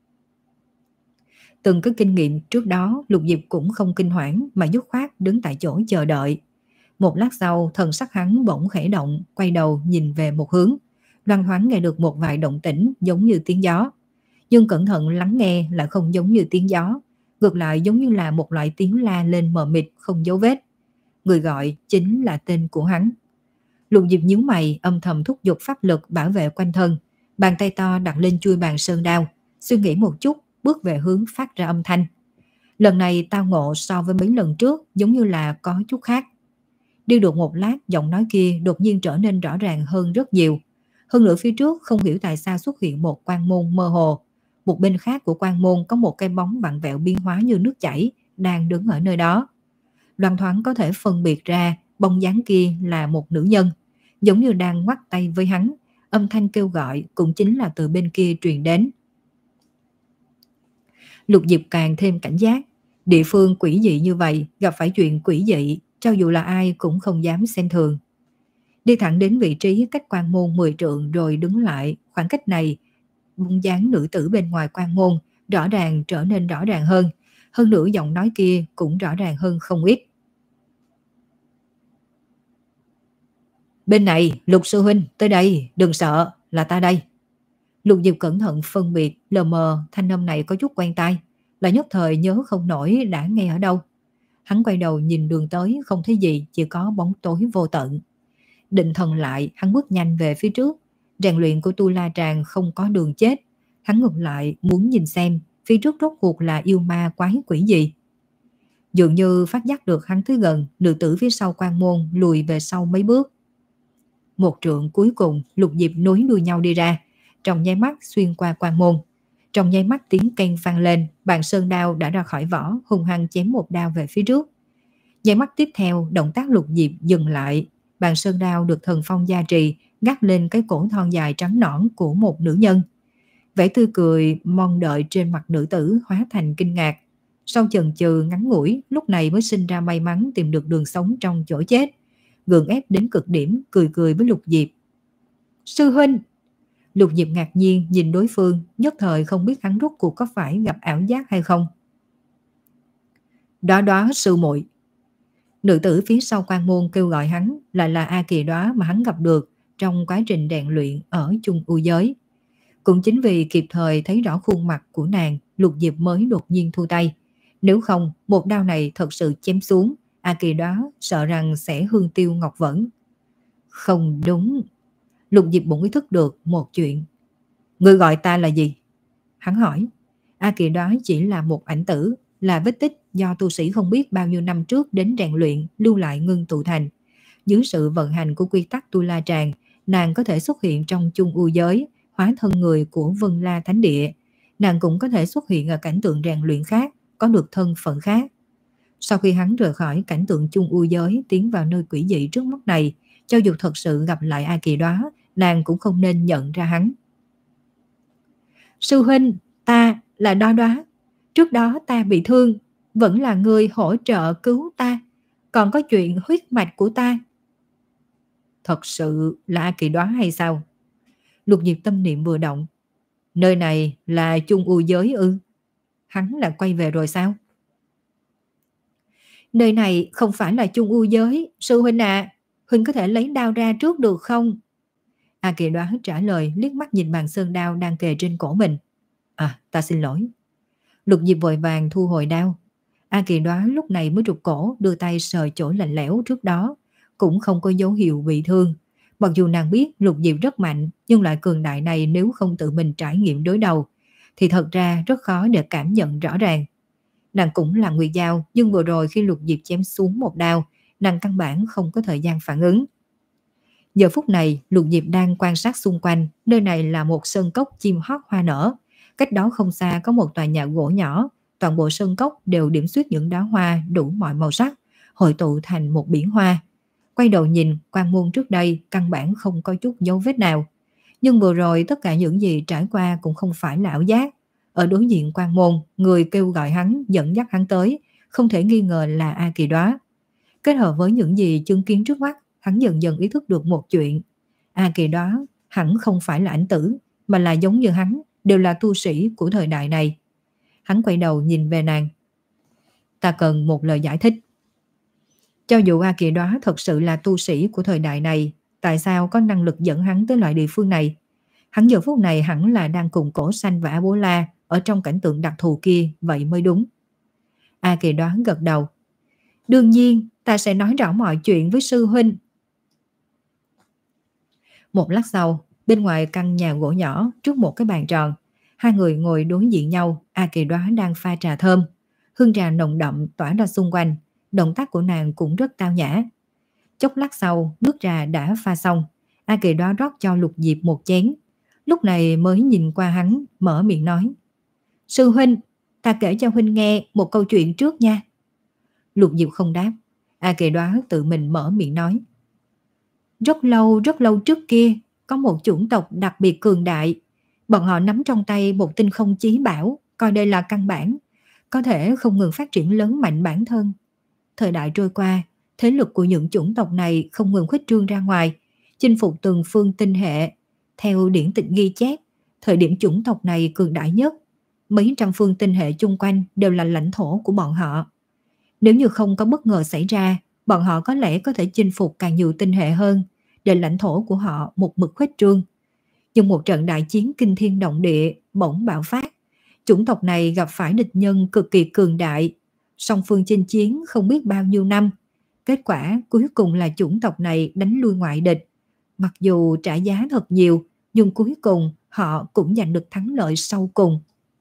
Từng cái kinh nghiệm trước đó, Lục Diệp cũng không kinh hoảng mà dứt khoát đứng tại chỗ chờ đợi. Một lát sau, thần sắc hắn bỗng khẽ động, quay đầu nhìn về một hướng. Loan thoáng nghe được một vài động tĩnh giống như tiếng gió. Nhưng cẩn thận lắng nghe lại không giống như tiếng gió. Ngược lại giống như là một loại tiếng la lên mờ mịt không dấu vết. Người gọi chính là tên của hắn. Lục Diệp nhíu mày âm thầm thúc giục pháp lực bảo vệ quanh thân. Bàn tay to đặt lên chuôi bàn sơn đao. Suy nghĩ một chút, bước về hướng phát ra âm thanh. Lần này tao ngộ so với mấy lần trước giống như là có chút khác. Đi được một lát, giọng nói kia đột nhiên trở nên rõ ràng hơn rất nhiều. Hơn nữa phía trước không hiểu tại sao xuất hiện một quan môn mơ hồ. Một bên khác của quan môn có một cái bóng vặn vẹo biến hóa như nước chảy đang đứng ở nơi đó. Loan thoáng có thể phân biệt ra bóng dáng kia là một nữ nhân, giống như đang ngoắc tay với hắn. Âm thanh kêu gọi cũng chính là từ bên kia truyền đến. Lục Diệp càng thêm cảnh giác. Địa phương quỷ dị như vậy, gặp phải chuyện quỷ dị, cho dù là ai cũng không dám xem thường. Đi thẳng đến vị trí cách quan môn mười trượng rồi đứng lại. Khoảng cách này, bóng dáng nữ tử bên ngoài quan môn rõ ràng trở nên rõ ràng hơn. Hơn nữa giọng nói kia cũng rõ ràng hơn không ít. Bên này, Lục sư huynh, tới đây, đừng sợ, là ta đây. Lục Diệp cẩn thận phân biệt, lờ mờ thanh âm này có chút quen tai, là nhất thời nhớ không nổi đã nghe ở đâu. Hắn quay đầu nhìn đường tới không thấy gì, chỉ có bóng tối vô tận. Định thần lại, hắn bước nhanh về phía trước. Rèn luyện của Tu La Tràng không có đường chết. Hắn ngược lại muốn nhìn xem phía trước rốt cuộc là yêu ma quái quỷ gì. Dường như phát giác được hắn tới gần, nữ tử phía sau quan môn lùi về sau mấy bước. Một trượng cuối cùng, Lục Diệp nối đuôi nhau đi ra. trong nháy mắt xuyên qua quan môn. Trong nháy mắt tiếng keng vang lên, bàn sơn đao đã ra khỏi vỏ, hung hăng chém một đao về phía trước. Nháy mắt tiếp theo, động tác Lục Diệp dừng lại, bàn sơn đao được thần phong gia trì gác lên cái cổ thon dài trắng nõn của một nữ nhân. Vẻ tươi cười mong đợi trên mặt nữ tử hóa thành kinh ngạc. Sau chần chừ ngắn ngủi, lúc này mới sinh ra may mắn tìm được đường sống trong chỗ chết. Gượng ép đến cực điểm, cười cười với Lục Diệp. Sư huynh! Lục Diệp ngạc nhiên nhìn đối phương, nhất thời không biết hắn rốt cuộc có phải gặp ảo giác hay không. Đó đó sư muội. Nữ tử phía sau quan môn kêu gọi hắn, lại là A Kỳ Đóa mà hắn gặp được trong quá trình rèn luyện ở chung u giới. Cũng chính vì kịp thời thấy rõ khuôn mặt của nàng, Lục Diệp mới đột nhiên thu tay. Nếu không, một đao này thật sự chém xuống, A Kỳ Đóa sợ rằng sẽ hương tiêu ngọc vẫn. Không đúng. Lục Diệp bỗng ý thức được một chuyện. Người gọi ta là gì? Hắn hỏi. A Kỳ Đóa chỉ là một ảnh tử, là vết tích do tu sĩ không biết bao nhiêu năm trước đến rèn luyện lưu lại ngưng tụ thành. Dưới sự vận hành của quy tắc Tu La Tràng, nàng có thể xuất hiện trong chung u giới, hóa thân người của Vân La Thánh Địa. Nàng cũng có thể xuất hiện ở cảnh tượng rèn luyện khác, có được thân phận khác. Sau khi hắn rời khỏi cảnh tượng chung u giới, tiến vào nơi quỷ dị trước mắt này, cho dù thật sự gặp lại A Kỳ Đóa, nàng cũng không nên nhận ra hắn. Sư huynh, ta là Đóa Đóa. Trước đó ta bị thương, vẫn là người hỗ trợ cứu ta. Còn có chuyện huyết mạch của ta. Thật sự là A Kỳ Đóa hay sao? Lục Diệp tâm niệm vừa động. Nơi này là chung u giới ư? Hắn là quay về rồi sao? Nơi này không phải là chung u giới, sư huynh à. Huynh có thể lấy đao ra trước được không? A Kỳ Đóa trả lời, liếc mắt nhìn bàn sơn đao đang kề trên cổ mình. À, ta xin lỗi. Lục Diệp vội vàng thu hồi đao. A Kỳ Đóa lúc này mới rụt cổ, đưa tay sờ chỗ lạnh lẽo trước đó, cũng không có dấu hiệu bị thương. Mặc dù nàng biết Lục Diệp rất mạnh, nhưng loại cường đại này nếu không tự mình trải nghiệm đối đầu, thì thật ra rất khó để cảm nhận rõ ràng. Nàng cũng là Nguyệt Giao, nhưng vừa rồi khi Lục Diệp chém xuống một đao, nàng căn bản không có thời gian phản ứng. Giờ phút này, Lục Diệp đang quan sát xung quanh, nơi này là một sơn cốc chim hót hoa nở. Cách đó không xa có một tòa nhà gỗ nhỏ, toàn bộ sơn cốc đều điểm xuyết những đóa hoa đủ mọi màu sắc, hội tụ thành một biển hoa. Quay đầu nhìn, quan môn trước đây căn bản không có chút dấu vết nào. Nhưng vừa rồi tất cả những gì trải qua cũng không phải là ảo giác. Ở đối diện quan môn, người kêu gọi hắn, dẫn dắt hắn tới, không thể nghi ngờ là A Kỳ Đóa. Kết hợp với những gì chứng kiến trước mắt, hắn dần dần ý thức được một chuyện. A Kỳ Đóa hẳn không phải là ảnh tử, mà là giống như hắn, đều là tu sĩ của thời đại này. Hắn quay đầu nhìn về nàng. Ta cần một lời giải thích. Cho dù A Kỳ Đóa thật sự là tu sĩ của thời đại này, tại sao có năng lực dẫn hắn tới loại địa phương này? Hắn giờ phút này hẳn là đang cùng Cổ Xanh và A Bố La ở trong cảnh tượng đặc thù kia, vậy mới đúng. A Kỳ Đóa gật đầu. Đương nhiên, ta sẽ nói rõ mọi chuyện với sư huynh. Một lát sau, bên ngoài căn nhà gỗ nhỏ, trước một cái bàn tròn, hai người ngồi đối diện nhau. A Kỳ Đóa đang pha trà thơm, hương trà nồng đậm tỏa ra xung quanh. Động tác của nàng cũng rất tao nhã. Chốc lát sau, nước trà đã pha xong. A Kỳ Đóa rót cho Lục Diệp một chén. Lúc này mới nhìn qua hắn, mở miệng nói. Sư huynh, ta kể cho huynh nghe một câu chuyện trước nha. Lục Diệp không đáp. A Kỳ Đóa tự mình mở miệng nói. Rất lâu, rất lâu trước kia, có một chủng tộc đặc biệt cường đại. Bọn họ nắm trong tay một tinh không chí bảo, coi đây là căn bản, có thể không ngừng phát triển lớn mạnh bản thân. Thời đại trôi qua, thế lực của những chủng tộc này không ngừng khuếch trương ra ngoài, chinh phục từng phương tinh hệ. Theo điển tịch ghi chép, thời điểm chủng tộc này cường đại nhất, mấy trăm phương tinh hệ chung quanh đều là lãnh thổ của bọn họ. Nếu như không có bất ngờ xảy ra, bọn họ có lẽ có thể chinh phục càng nhiều tinh hệ hơn, để lãnh thổ của họ một mực khuếch trương. Nhưng một trận đại chiến kinh thiên động địa bỗng bạo phát, chủng tộc này gặp phải địch nhân cực kỳ cường đại, song phương chinh chiến không biết bao nhiêu năm. Kết quả cuối cùng là chủng tộc này đánh lui ngoại địch. Mặc dù trả giá thật nhiều, nhưng cuối cùng họ cũng giành được thắng lợi sau cùng.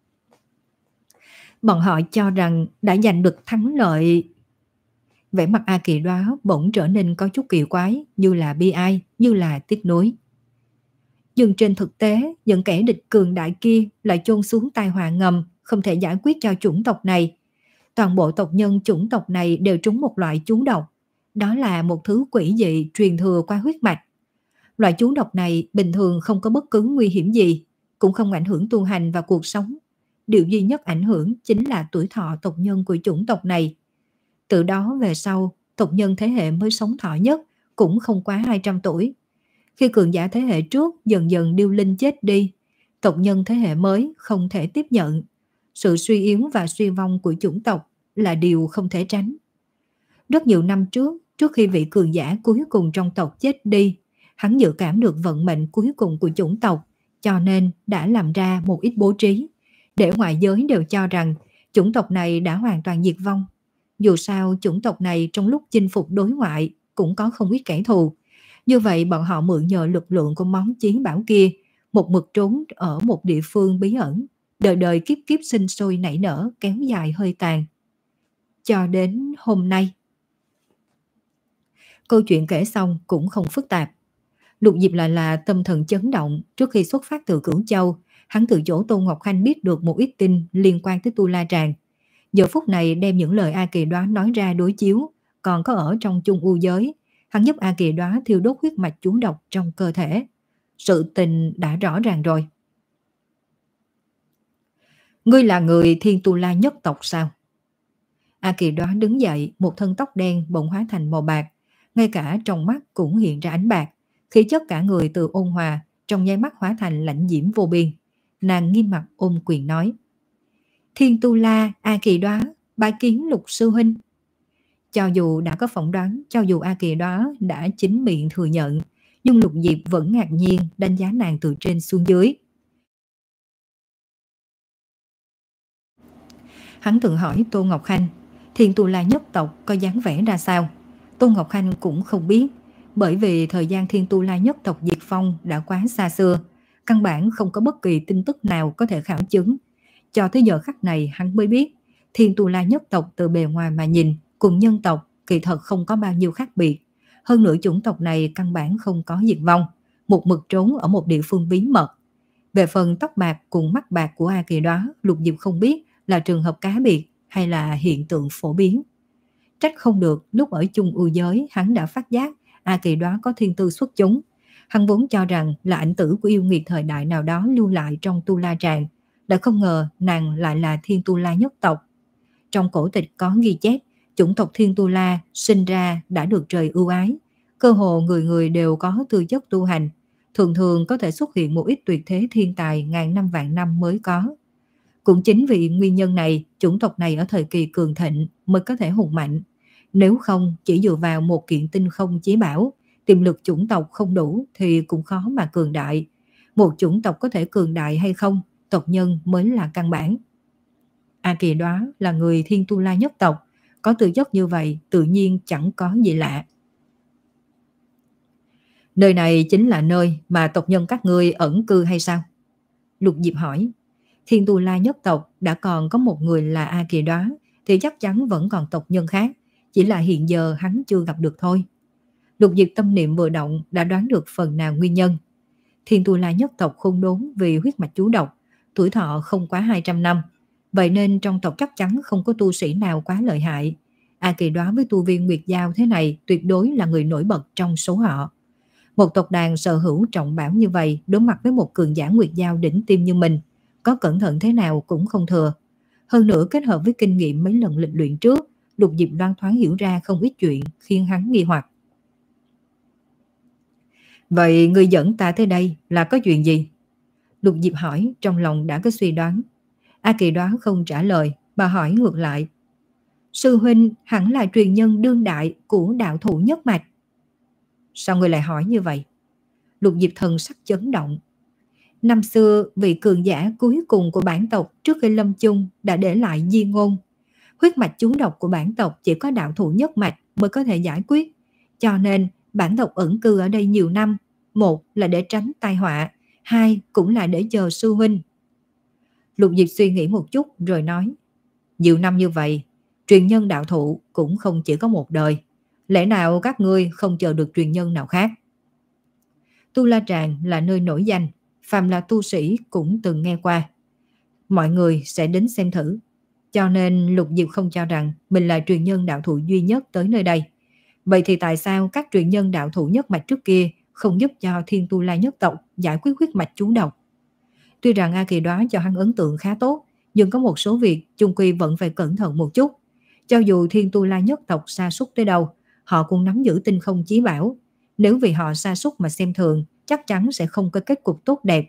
Bọn họ cho rằng đã giành được thắng lợi. Vẻ mặt A Kỳ Đóa bỗng trở nên có chút kỳ quái, như là bi ai, như là tiếc nuối. Nhưng trên thực tế, những kẻ địch cường đại kia lại chôn xuống tai họa ngầm, không thể giải quyết cho chủng tộc này. Toàn bộ tộc nhân chủng tộc này đều trúng một loại chú độc. Đó là một thứ quỷ dị truyền thừa qua huyết mạch. Loại chú độc này bình thường không có bất cứ nguy hiểm gì, cũng không ảnh hưởng tu hành và cuộc sống. Điều duy nhất ảnh hưởng chính là tuổi thọ tộc nhân của chủng tộc này. Từ đó về sau, tộc nhân thế hệ mới sống thọ nhất cũng không quá hai trăm tuổi. Khi cường giả thế hệ trước dần dần điêu linh chết đi, tộc nhân thế hệ mới không thể tiếp nhận. Sự suy yếu và suy vong của chủng tộc là điều không thể tránh. Rất nhiều năm trước, trước khi vị cường giả cuối cùng trong tộc chết đi, hắn dự cảm được vận mệnh cuối cùng của chủng tộc, cho nên đã làm ra một ít bố trí, để ngoại giới đều cho rằng chủng tộc này đã hoàn toàn diệt vong. Dù sao chủng tộc này trong lúc chinh phục đối ngoại cũng có không ít kẻ thù. Như vậy bọn họ mượn nhờ lực lượng của món chiến bảo kia, một mực trốn ở một địa phương bí ẩn, đời đời kiếp kiếp sinh sôi nảy nở, kéo dài hơi tàn. Cho đến hôm nay. Câu chuyện kể xong cũng không phức tạp. Lục Diệp lại là tâm thần chấn động. Trước khi xuất phát từ Cửu Châu, hắn từ chỗ Tôn Ngọc Khanh biết được một ít tin liên quan tới Tu La Tràng. Giờ phút này đem những lời A Kỳ Đoá nói ra đối chiếu, còn có ở trong chung u giới, hắn giúp A Kỳ Đoá thiêu đốt huyết mạch chú độc trong cơ thể. Sự tình đã rõ ràng rồi. Ngươi là người Thiên Tu La nhất tộc sao? A Kỳ Đoá đứng dậy, một thân tóc đen bỗng hóa thành màu bạc, ngay cả trong mắt cũng hiện ra ánh bạc, khí chất cả người từ ôn hòa trong nháy mắt hóa thành lãnh diễm vô biên. Nàng nghiêm mặt ôm quyền nói: Thiên Tu La, A Kỳ Đoá, bái kiến Lục sư huynh. Cho dù đã có phỏng đoán, cho dù A Kỳ Đoá đã chính miệng thừa nhận, nhưng Lục Diệp vẫn ngạc nhiên đánh giá nàng từ trên xuống dưới. Hắn từng hỏi Tô Ngọc Khanh, Thiên Tu La nhất tộc có dáng vẻ ra sao? Tô Ngọc Khanh cũng không biết, bởi vì thời gian Thiên Tu La nhất tộc diệt vong đã quá xa xưa, căn bản không có bất kỳ tin tức nào có thể khảo chứng. Cho tới giờ khắc này hắn mới biết, Thiên Tu La nhất tộc từ bề ngoài mà nhìn cùng nhân tộc kỳ thật không có bao nhiêu khác biệt. Hơn nữa chủng tộc này căn bản không có diệt vong, một mực trốn ở một địa phương bí mật. Về phần tóc bạc cùng mắt bạc của A Kỳ Đoá, Lục Diệp không biết là trường hợp cá biệt hay là hiện tượng phổ biến. Trách không được lúc ở chung ưu giới hắn đã phát giác A Kỳ Đoá có thiên tư xuất chúng. Hắn vốn cho rằng là ảnh tử của yêu nghiệt thời đại nào đó lưu lại trong Tu La Tràng, đã không ngờ nàng lại là Thiên Tu La nhất tộc. Trong cổ tịch có ghi chép, chủng tộc Thiên Tu La sinh ra đã được trời ưu ái, cơ hồ người người đều có tư chất tu hành, thường thường có thể xuất hiện một ít tuyệt thế thiên tài ngàn năm vạn năm mới có. Cũng chính vì nguyên nhân này, chủng tộc này ở thời kỳ cường thịnh mới có thể hùng mạnh. Nếu không, chỉ dựa vào một kiện tinh không chí bảo, tiềm lực chủng tộc không đủ thì cũng khó mà cường đại. Một chủng tộc có thể cường đại hay không, tộc nhân mới là căn bản. A Kỳ Đoá là người Thiên Tu La nhất tộc, có tư chất như vậy tự nhiên chẳng có gì lạ. Nơi này chính là nơi mà tộc nhân các ngươi ẩn cư hay sao? Lục Diệp hỏi. Thiên Tu La nhất tộc đã còn có một người là A Kỳ Đoá, thì chắc chắn vẫn còn tộc nhân khác, chỉ là hiện giờ hắn chưa gặp được thôi. Lục Diệp tâm niệm vừa động đã đoán được phần nào nguyên nhân. Thiên Tu La nhất tộc khôn đốn vì huyết mạch chú độc, tuổi thọ không quá hai trăm năm, vậy nên trong tộc chắc chắn không có tu sĩ nào quá lợi hại. A Kỳ Đoá với tu viên Nguyệt Giao thế này tuyệt đối là người nổi bật trong số họ. Một tộc đàn sở hữu trọng bảo như vậy đối mặt với một cường giả Nguyệt Giao đỉnh tim như mình, có cẩn thận thế nào cũng không thừa. Hơn nữa kết hợp với kinh nghiệm mấy lần lịch luyện trước, Lục Diệp loáng thoáng hiểu ra không ít chuyện khiến hắn nghi hoặc. Vậy ngươi dẫn ta tới đây là có chuyện gì? Lục Diệp hỏi, trong lòng đã có suy đoán. A Kỳ Đoá không trả lời, bà hỏi ngược lại. Sư huynh hẳn là truyền nhân đương đại của đạo thủ nhất mạch. Sao ngươi lại hỏi như vậy? Lục Diệp thần sắc chấn động. Năm xưa, vị cường giả cuối cùng của bản tộc trước khi lâm chung đã để lại di ngôn. Huyết mạch chú độc của bản tộc chỉ có đạo thủ nhất mạch mới có thể giải quyết. Cho nên, bản tộc ẩn cư ở đây nhiều năm. Một là để tránh tai họa, hai cũng là để chờ sư huynh. Lục Diệp suy nghĩ một chút rồi nói. Nhiều năm như vậy, truyền nhân đạo thụ cũng không chỉ có một đời. Lẽ nào các ngươi không chờ được truyền nhân nào khác? Tu La Tràng là nơi nổi danh, phàm là tu sĩ cũng từng nghe qua. Mọi người sẽ đến xem thử. Cho nên Lục Diệp không cho rằng mình là truyền nhân đạo thủ duy nhất tới nơi đây. Vậy thì tại sao các truyền nhân đạo thủ nhất mạch trước kia không giúp cho Thiên Tu La nhất tộc giải quyết huyết mạch chú độc? Tuy rằng A Kỳ Đoá cho hắn ấn tượng khá tốt, nhưng có một số việc chung quy vẫn phải cẩn thận một chút. Cho dù Thiên Tu La nhất tộc sa sút tới đâu, họ cũng nắm giữ tinh không chí bảo. Nếu vì họ sa sút mà xem thường, chắc chắn sẽ không có kết cục tốt đẹp.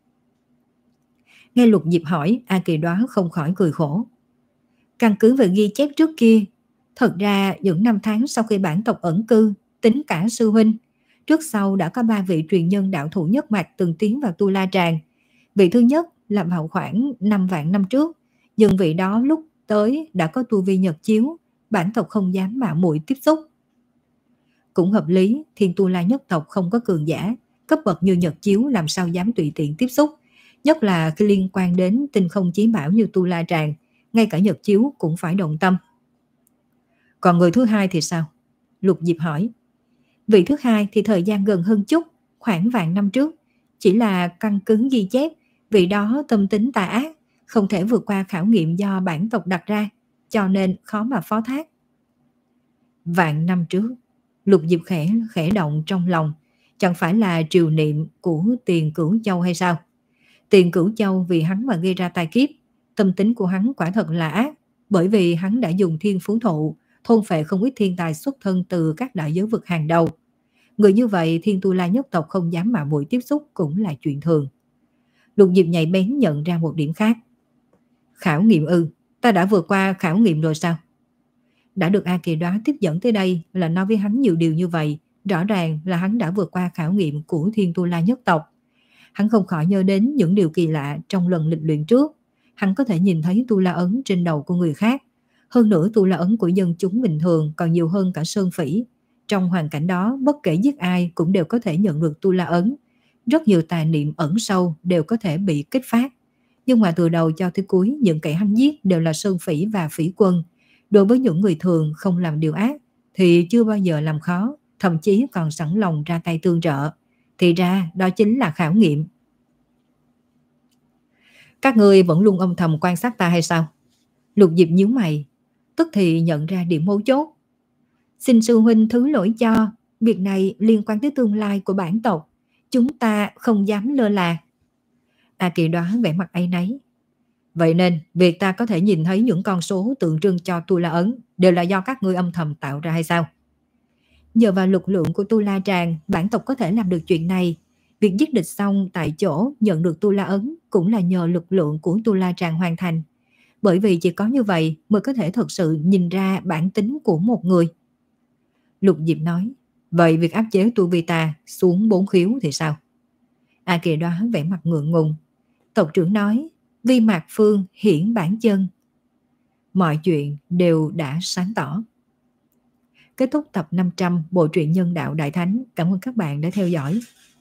Nghe Lục Diệp hỏi, A Kỳ Đoá không khỏi cười khổ. Căn cứ về ghi chép trước kia, thật ra những năm tháng sau khi bản tộc ẩn cư, tính cả sư huynh, trước sau đã có ba vị truyền nhân đạo thủ nhất mạch từng tiến vào Tu La Tràng. Vị thứ nhất là vào khoảng năm vạn năm trước, nhưng vị đó lúc tới đã có tu vi nhật chiếu, bản tộc không dám mạo muội tiếp xúc. Cũng hợp lý, Thiên Tu La nhất tộc không có cường giả, cấp bậc như nhật chiếu làm sao dám tùy tiện tiếp xúc, nhất là khi liên quan đến tinh không chí bảo như Tu La Tràng, ngay cả nhật chiếu cũng phải động tâm. Còn người thứ hai thì sao? Lục Diệp hỏi. Vị thứ hai thì thời gian gần hơn chút, khoảng vạn năm trước, chỉ là căn cứ ghi chép, vị đó tâm tính tà ác, không thể vượt qua khảo nghiệm do bản tộc đặt ra, cho nên khó mà phó thác. Vạn năm trước, Lục Diệp khẽ khẽ động trong lòng, chẳng phải là triều niệm của Tiền Cửu Châu hay sao? Tiền Cửu Châu vì hắn mà gây ra tai kiếp, tâm tính của hắn quả thật là ác, bởi vì hắn đã dùng thiên phú thụ, thôn phệ không ít thiên tài xuất thân từ các đại giới vực hàng đầu. Người như vậy Thiên Tu La nhất tộc không dám mạo muội tiếp xúc cũng là chuyện thường. Lục Diệp nhạy bén nhận ra một điểm khác. Khảo nghiệm ư, ta đã vượt qua khảo nghiệm rồi sao? Đã được A Kỳ Đoá tiếp dẫn tới đây là nói với hắn nhiều điều như vậy, rõ ràng là hắn đã vượt qua khảo nghiệm của Thiên Tu La nhất tộc. Hắn không khỏi nhớ đến những điều kỳ lạ trong lần lịch luyện trước. Hắn có thể nhìn thấy Tu La ấn trên đầu của người khác. Hơn nữa Tu La ấn của dân chúng bình thường còn nhiều hơn cả sơn phỉ. Trong hoàn cảnh đó, bất kể giết ai cũng đều có thể nhận được Tu La ấn. Rất nhiều tà niệm ẩn sâu đều có thể bị kích phát. Nhưng mà từ đầu cho tới cuối, những kẻ hắn giết đều là sơn phỉ và phỉ quân. Đối với những người thường không làm điều ác thì chưa bao giờ làm khó, thậm chí còn sẵn lòng ra tay tương trợ. Thì ra đó chính là khảo nghiệm. Các ngươi vẫn luôn âm thầm quan sát ta hay sao? Lục Diệp nhíu mày, tức thì nhận ra điểm mấu chốt. Xin sư huynh thứ lỗi cho, việc này liên quan tới tương lai của bản tộc, chúng ta không dám lơ là. A Kỳ Đoá vẻ mặt áy náy. Vậy nên việc ta có thể nhìn thấy những con số tượng trưng cho Tu La ấn đều là do các ngươi âm thầm tạo ra hay sao? Nhờ vào lực lượng của Tu La Tràng, bản tộc có thể làm được chuyện này. Việc giết địch xong tại chỗ nhận được Tu La ấn cũng là nhờ lực lượng của Tu La Tràng hoàn thành. Bởi vì chỉ có như vậy mới có thể thực sự nhìn ra bản tính của một người. Lục Diệp nói, vậy việc áp chế tu vi ta xuống bốn khiếu thì sao? A Kỳ Đoá vẻ mặt ngượng ngùng. Tộc trưởng nói, vi mạc phương hiển bản chân. Mọi chuyện đều đã sáng tỏ. Kết thúc tập năm trăm bộ truyện Nhân Đạo Đại Thánh. Cảm ơn các bạn đã theo dõi.